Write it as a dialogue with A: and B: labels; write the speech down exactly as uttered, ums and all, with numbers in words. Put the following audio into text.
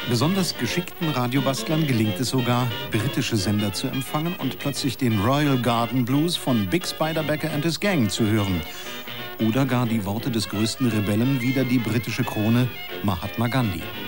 A: Besonders geschickten Radiobastlern gelingt es sogar, britische Sender zu empfangen und plötzlich den Royal Garden Blues von Big Spider Becker and his Gang zu hören. Oder gar die Worte des größten Rebellen wider die britische Krone, Mahatma Gandhi.